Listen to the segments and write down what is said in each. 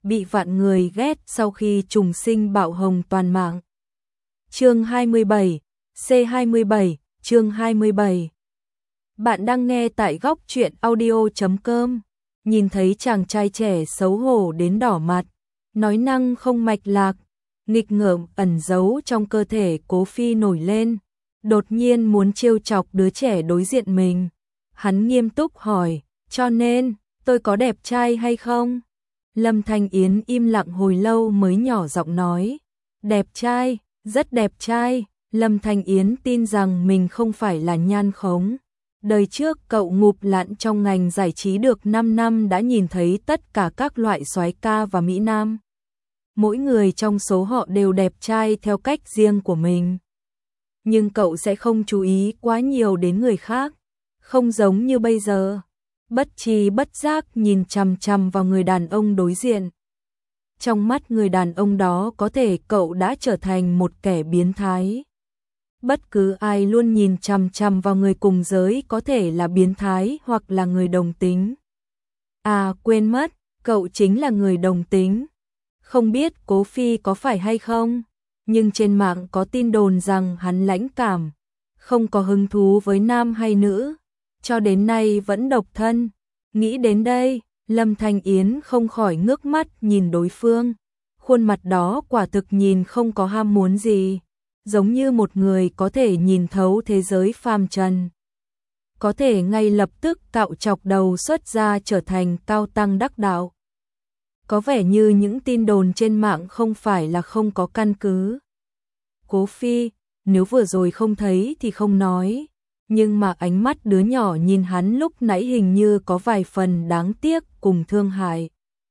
bị vạn người ghét sau khi trùng sinh bạo hồng toàn mạng. Chương 27, C27, chương 27. Bạn đang nghe tại góc truyện audio.com. Nhìn thấy chàng trai trẻ xấu hổ đến đỏ mặt, nói năng không mạch lạc, nghịch ngợm ẩn giấu trong cơ thể Cố Phi nổi lên, đột nhiên muốn trêu chọc đứa trẻ đối diện mình. Hắn nghiêm túc hỏi, cho nên, tôi có đẹp trai hay không? Lâm Thanh Yến im lặng hồi lâu mới nhỏ giọng nói, đẹp trai, rất đẹp trai. Lâm Thanh Yến tin rằng mình không phải là nhan khống. Đời trước cậu ngụp lặn trong ngành giải trí được 5 năm đã nhìn thấy tất cả các loại soái ca và mỹ nam. Mỗi người trong số họ đều đẹp trai theo cách riêng của mình. Nhưng cậu sẽ không chú ý quá nhiều đến người khác, không giống như bây giờ. Bất tri bất giác nhìn chằm chằm vào người đàn ông đối diện. Trong mắt người đàn ông đó có thể cậu đã trở thành một kẻ biến thái. Bất cứ ai luôn nhìn chằm chằm vào người cùng giới có thể là biến thái hoặc là người đồng tính. À quên mất, cậu chính là người đồng tính. Không biết Cố Phi có phải hay không, nhưng trên mạng có tin đồn rằng hắn lãnh cảm, không có hứng thú với nam hay nữ, cho đến nay vẫn độc thân. Nghĩ đến đây, Lâm Thanh Yến không khỏi ngước mắt nhìn đối phương. Khuôn mặt đó quả thực nhìn không có ham muốn gì, giống như một người có thể nhìn thấu thế giới phàm trần. Có thể ngay lập tức cạo chọc đầu xuất ra trở thành cao tăng đắc đạo. Có vẻ như những tin đồn trên mạng không phải là không có căn cứ. Cố Phi, nếu vừa rồi không thấy thì không nói, nhưng mà ánh mắt đứa nhỏ nhìn hắn lúc nãy hình như có vài phần đáng tiếc cùng thương hại.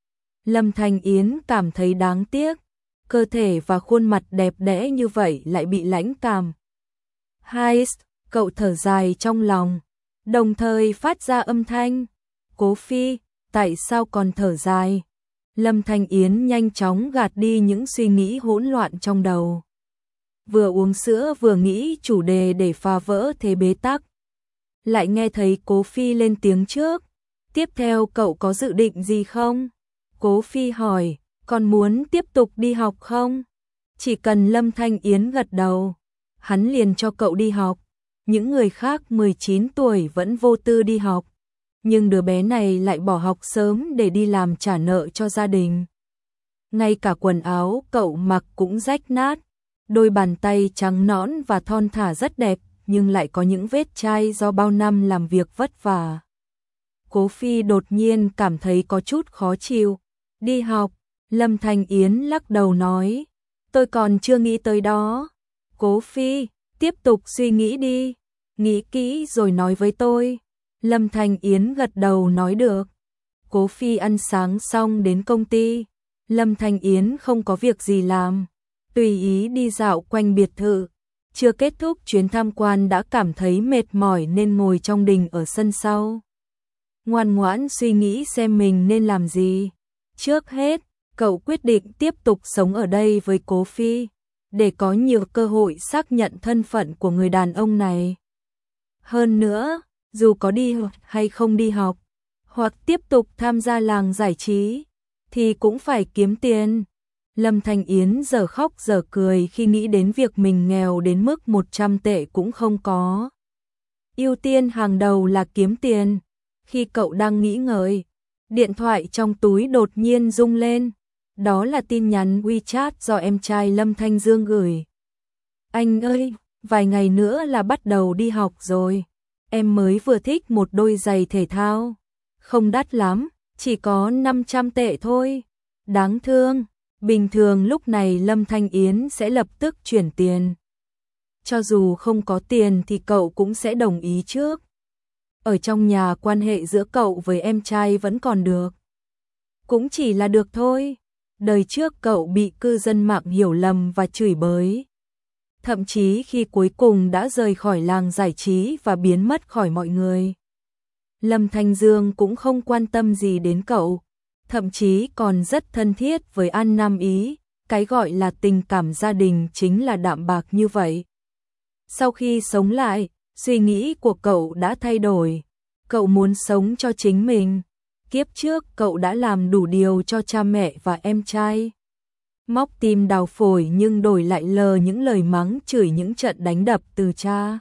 Lâm Thanh Yến cảm thấy đáng tiếc, cơ thể và khuôn mặt đẹp đẽ như vậy lại bị lãnh cảm. Hai, cậu thở dài trong lòng, đồng thời phát ra âm thanh. Cố Phi, tại sao còn thở dài? Lâm Thanh Yến nhanh chóng gạt đi những suy nghĩ hỗn loạn trong đầu. Vừa uống sữa vừa nghĩ chủ đề để phá vỡ thế bế tắc. Lại nghe thấy Cố Phi lên tiếng trước. Tiếp theo cậu có dự định gì không? Cố Phi hỏi, còn muốn tiếp tục đi học không? Chỉ cần Lâm Thanh Yến gật đầu, hắn liền cho cậu đi học. Những người khác 19 tuổi vẫn vô tư đi học, nhưng đứa bé này lại bỏ học sớm để đi làm trả nợ cho gia đình. Ngay cả quần áo cậu mặc cũng rách nát, đôi bàn tay trắng nõn và thon thả rất đẹp, nhưng lại có những vết chai do bao năm làm việc vất vả. Cố Phi đột nhiên cảm thấy có chút khó chịu. Đi học, Lâm Thanh Yến lắc đầu nói, tôi còn chưa nghĩ tới đó. Cố Phi, tiếp tục suy nghĩ đi, nghĩ kỹ rồi nói với tôi. Lâm Thanh Yến gật đầu nói được. Cố Phi ăn sáng xong đến công ty. Lâm Thanh Yến không có việc gì làm, tùy ý đi dạo quanh biệt thự. Chưa kết thúc chuyến tham quan đã cảm thấy mệt mỏi nên ngồi trong đình ở sân sau. Ngoan ngoãn suy nghĩ xem mình nên làm gì. Trước hết, cậu quyết định tiếp tục sống ở đây với Cố Phi, để có nhiều cơ hội xác nhận thân phận của người đàn ông này. Hơn nữa, dù có đi học hay không đi học, hoặc tiếp tục tham gia làng giải trí, thì cũng phải kiếm tiền. Lâm Thanh Yến giờ khóc giờ cười khi nghĩ đến việc mình nghèo đến mức 100 tệ cũng không có. Ưu tiên hàng đầu là kiếm tiền. Khi cậu đang nghĩ ngợi, điện thoại trong túi đột nhiên rung lên. Đó là tin nhắn WeChat do em trai Lâm Thanh Dương gửi. Anh ơi, vài ngày nữa là bắt đầu đi học rồi. Em mới vừa thích một đôi giày thể thao. Không đắt lắm, chỉ có 500 tệ thôi. Đáng thương. Bình thường lúc này Lâm Thanh Yến sẽ lập tức chuyển tiền. Cho dù không có tiền thì cậu cũng sẽ đồng ý trước. Ở trong nhà quan hệ giữa cậu với em trai vẫn còn được. Cũng chỉ là được thôi. Đời trước cậu bị cư dân mạng hiểu lầm và chửi bới. Thậm chí khi cuối cùng đã rời khỏi làng giải trí và biến mất khỏi mọi người, Lâm Thanh Dương cũng không quan tâm gì đến cậu. Thậm chí còn rất thân thiết với An Nam Ý, cái gọi là tình cảm gia đình chính là đạm bạc như vậy. Sau khi sống lại, suy nghĩ của cậu đã thay đổi, cậu muốn sống cho chính mình. kiếp trước cậu đã làm đủ điều cho cha mẹ và em trai. Móc tim đào phổi nhưng đổi lại lờ những lời mắng chửi, những trận đánh đập từ cha.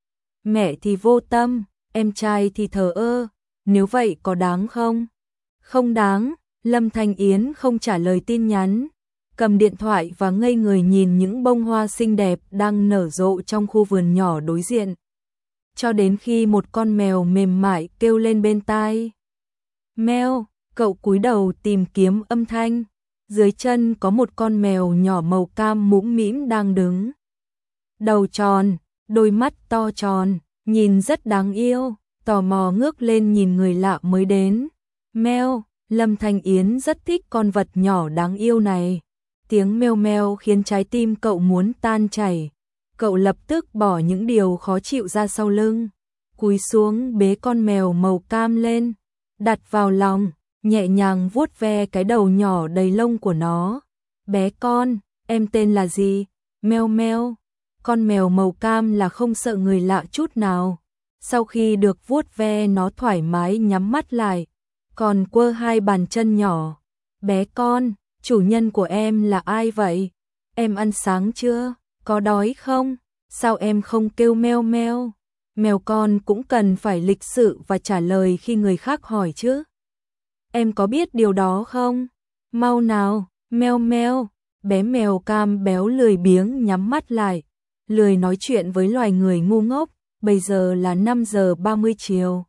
Mẹ thì vô tâm, em trai thì thờ ơ, nếu vậy có đáng không? Không đáng. Lâm Thanh Yến không trả lời tin nhắn, cầm điện thoại và ngây người nhìn những bông hoa xinh đẹp đang nở rộ trong khu vườn nhỏ đối diện. Cho đến khi một con mèo mềm mại kêu lên bên tai. Mèo, cậu cúi đầu tìm kiếm âm thanh. Dưới chân có một con mèo nhỏ màu cam mũm mĩm đang đứng. Đầu tròn, đôi mắt to tròn, nhìn rất đáng yêu, tò mò ngước lên nhìn người lạ mới đến. Mèo, Lâm Thanh Yến rất thích con vật nhỏ đáng yêu này. Tiếng meo meo khiến trái tim cậu muốn tan chảy. Cậu lập tức bỏ những điều khó chịu ra sau lưng, cúi xuống bế con mèo màu cam lên, đặt vào lòng, nhẹ nhàng vuốt ve cái đầu nhỏ đầy lông của nó. Bé con, em tên là gì? Meo meo. Con mèo màu cam là không sợ người lạ chút nào. Sau khi được vuốt ve nó thoải mái nhắm mắt lại, còn quơ hai bàn chân nhỏ. Bé con, chủ nhân của em là ai vậy? Em ăn sáng chưa? Có đói không? Sao em không kêu meo meo? Mèo con cũng cần phải lịch sự và trả lời khi người khác hỏi chứ. Em có biết điều đó không? Mau nào, meo meo. Bé mèo cam béo lười biếng nhắm mắt lại, lười nói chuyện với loài người ngu ngốc. Bây giờ là 5 giờ 30 chiều.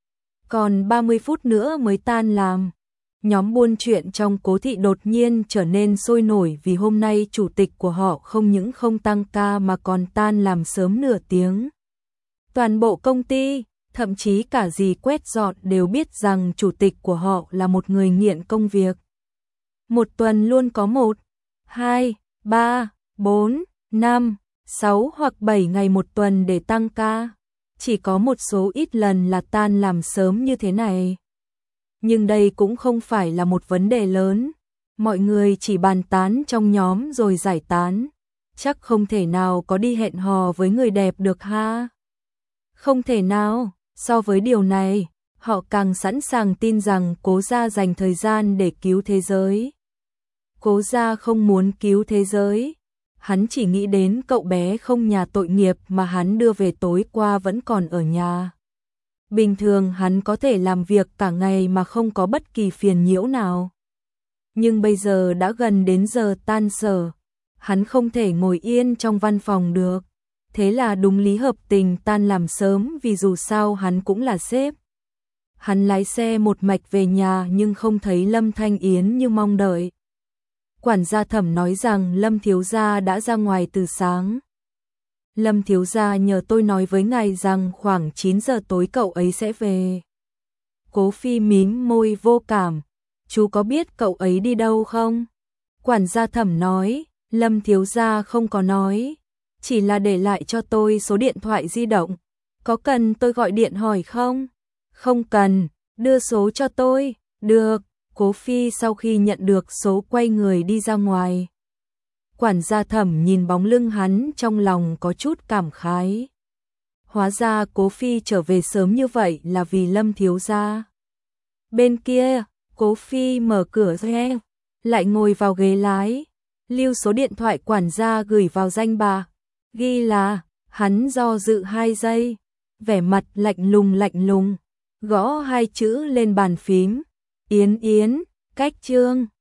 Còn 30 phút nữa mới tan làm. Nhóm buôn chuyện trong Cố Thị đột nhiên trở nên sôi nổi vì hôm nay chủ tịch của họ không những không tăng ca mà còn tan làm sớm nửa tiếng. Toàn bộ công ty, thậm chí cả dì quét dọn đều biết rằng chủ tịch của họ là một người nghiện công việc. Một tuần luôn có 1, 2, 3, 4, 5, 6 hoặc 7 ngày một tuần để tăng ca. Chỉ có một số ít lần là tan làm sớm như thế này. Nhưng đây cũng không phải là một vấn đề lớn. Mọi người chỉ bàn tán trong nhóm rồi giải tán. Chắc không thể nào có đi hẹn hò với người đẹp được ha. Không thể nào. So với điều này, họ càng sẵn sàng tin rằng Cố gia dành thời gian để cứu thế giới. Cố gia không muốn cứu thế giới. Hắn chỉ nghĩ đến cậu bé không nhà tội nghiệp mà hắn đưa về tối qua vẫn còn ở nhà. Bình thường hắn có thể làm việc cả ngày mà không có bất kỳ phiền nhiễu nào. Nhưng bây giờ đã gần đến giờ tan sở, hắn không thể ngồi yên trong văn phòng được. Thế là đúng lý hợp tình tan làm sớm vì dù sao hắn cũng là sếp. Hắn lái xe một mạch về nhà nhưng không thấy Lâm Thanh Yến như mong đợi. Quản gia Thẩm nói rằng Lâm thiếu gia đã ra ngoài từ sáng. Lâm thiếu gia nhờ tôi nói với ngài rằng khoảng 9 giờ tối cậu ấy sẽ về. Cố Phi mím môi vô cảm. Chú có biết cậu ấy đi đâu không? Quản gia Thẩm nói, Lâm thiếu gia không có nói. Chỉ là để lại cho tôi số điện thoại di động. Có cần tôi gọi điện hỏi không? Không cần, đưa số cho tôi. Được. Cố Phi sau khi nhận được số quay người đi ra ngoài. Quản gia Thẩm nhìn bóng lưng hắn trong lòng có chút cảm khái. Hóa ra Cố Phi trở về sớm như vậy là vì Lâm thiếu gia. Bên kia, Cố Phi mở cửa xe, lại ngồi vào ghế lái, lưu số điện thoại quản gia gửi vào danh bạ. Ghi là, hắn do dự 2 giây, vẻ mặt lạnh lùng, gõ 2 chữ lên bàn phím. Yến Yến, cách chương.